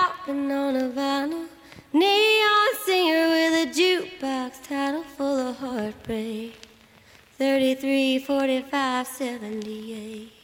popping on a vinyl. Neon singer with a jukebox title full of heartbreak. 33, 45, 78.